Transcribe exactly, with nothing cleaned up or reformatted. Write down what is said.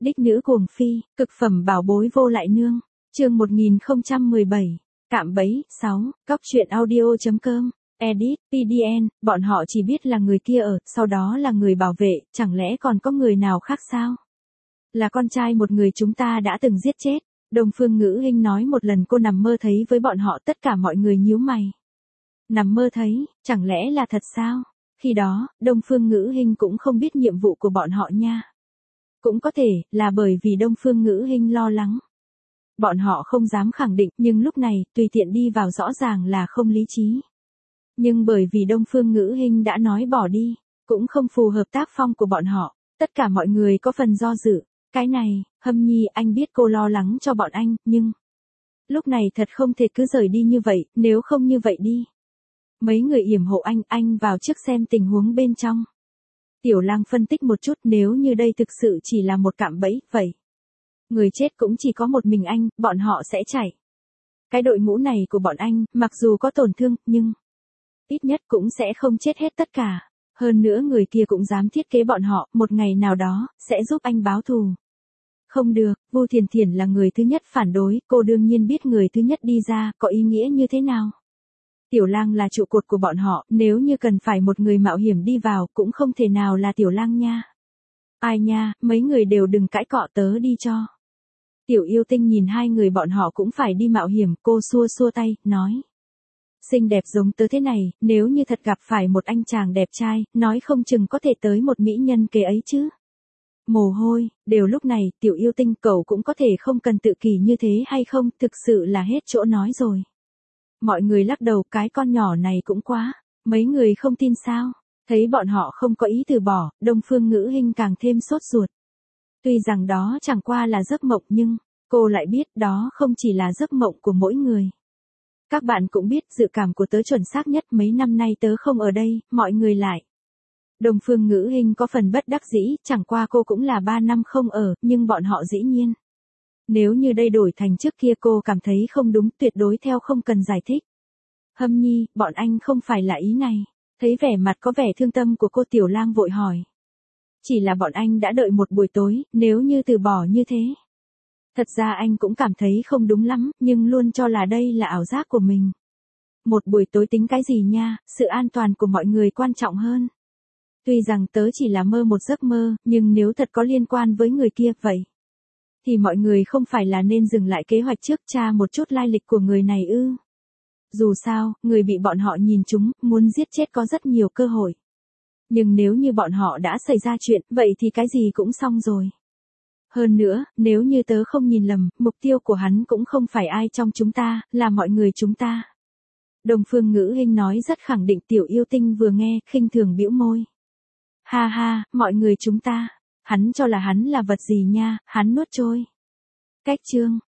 Đích nữ cuồng phi, cực phẩm bảo bối vô lại nương. Chương một nghìn không trăm mười bảy. Cạm bẫy. sáu. Cóc truyện audio.com. Edit, pê đê en, bọn họ chỉ biết là người kia ở, sau đó là người bảo vệ, chẳng lẽ còn có người nào khác sao? Là con trai một người chúng ta đã từng giết chết. Đông Phương Ngữ Hinh nói một lần cô nằm mơ thấy với bọn họ, tất cả mọi người nhíu mày. Nằm mơ thấy, chẳng lẽ là thật sao? Khi đó, Đông Phương Ngữ Hinh cũng không biết nhiệm vụ của bọn họ nha. Cũng có thể, là bởi vì Đông Phương Ngữ Hinh lo lắng. Bọn họ không dám khẳng định, nhưng lúc này, tùy tiện đi vào rõ ràng là không lý trí. Nhưng bởi vì Đông Phương Ngữ Hinh đã nói bỏ đi, cũng không phù hợp tác phong của bọn họ, tất cả mọi người có phần do dự. Cái này, Hâm Nhi, anh biết cô lo lắng cho bọn anh, nhưng... Lúc này thật không thể cứ rời đi như vậy, nếu không như vậy đi. Mấy người yểm hộ anh, anh vào trước xem tình huống bên trong. Tiểu Lang phân tích một chút, nếu như đây thực sự chỉ là một cạm bẫy, vậy. Người chết cũng chỉ có một mình anh, bọn họ sẽ chạy. Cái đội ngũ này của bọn anh, mặc dù có tổn thương, nhưng... ít nhất cũng sẽ không chết hết tất cả. Hơn nữa người kia cũng dám thiết kế bọn họ, một ngày nào đó, sẽ giúp anh báo thù. Không được, Vu Thiền Thiền là người thứ nhất phản đối, cô đương nhiên biết người thứ nhất đi ra, có ý nghĩa như thế nào. Tiểu Lang là trụ cột của bọn họ, nếu như cần phải một người mạo hiểm đi vào, cũng không thể nào là Tiểu Lang nha. Ai nha, mấy người đều đừng cãi cọ, tớ đi cho. Tiểu Yêu Tinh nhìn hai người bọn họ cũng phải đi mạo hiểm, cô xua xua tay, nói. Xinh đẹp giống tớ thế này, nếu như thật gặp phải một anh chàng đẹp trai, nói không chừng có thể tới một mỹ nhân kế ấy chứ. Mồ hôi, đều lúc này, Tiểu Yêu Tinh, cậu cũng có thể không cần tự kỷ như thế hay không, thực sự là hết chỗ nói rồi. Mọi người lắc đầu, cái con nhỏ này cũng quá, mấy người không tin sao, thấy bọn họ không có ý từ bỏ, Đông Phương Ngữ Hinh càng thêm sốt ruột. Tuy rằng đó chẳng qua là giấc mộng nhưng, cô lại biết đó không chỉ là giấc mộng của mỗi người. Các bạn cũng biết dự cảm của tớ chuẩn xác nhất, mấy năm nay tớ không ở đây, mọi người lại. Đông Phương Ngữ Hinh có phần bất đắc dĩ, chẳng qua cô cũng là ba năm không ở, nhưng bọn họ dĩ nhiên. Nếu như đây đổi thành trước kia cô cảm thấy không đúng, tuyệt đối theo không cần giải thích. Hâm Nhi, bọn anh không phải là ý này. Thấy vẻ mặt có vẻ thương tâm của cô, Tiểu Lang vội hỏi. Chỉ là bọn anh đã đợi một buổi tối, nếu như từ bỏ như thế. Thật ra anh cũng cảm thấy không đúng lắm, nhưng luôn cho là đây là ảo giác của mình. Một buổi tối tính cái gì nha, sự an toàn của mọi người quan trọng hơn. Tuy rằng tớ chỉ là mơ một giấc mơ, nhưng nếu thật có liên quan với người kia, vậy. Thì mọi người không phải là nên dừng lại kế hoạch trước, tra một chút lai lịch của người này ư. Dù sao, người bị bọn họ nhìn trúng, muốn giết chết có rất nhiều cơ hội. Nhưng nếu như bọn họ đã xảy ra chuyện, vậy thì cái gì cũng xong rồi. Hơn nữa, nếu như tớ không nhìn lầm, mục tiêu của hắn cũng không phải ai trong chúng ta, là mọi người chúng ta. Đông Phương Ngữ Hinh nói rất khẳng định. Tiểu Yêu Tinh vừa nghe, khinh thường bĩu môi. Ha ha, mọi người chúng ta, hắn cho là hắn là vật gì nha, hắn nuốt trôi. Cách chương.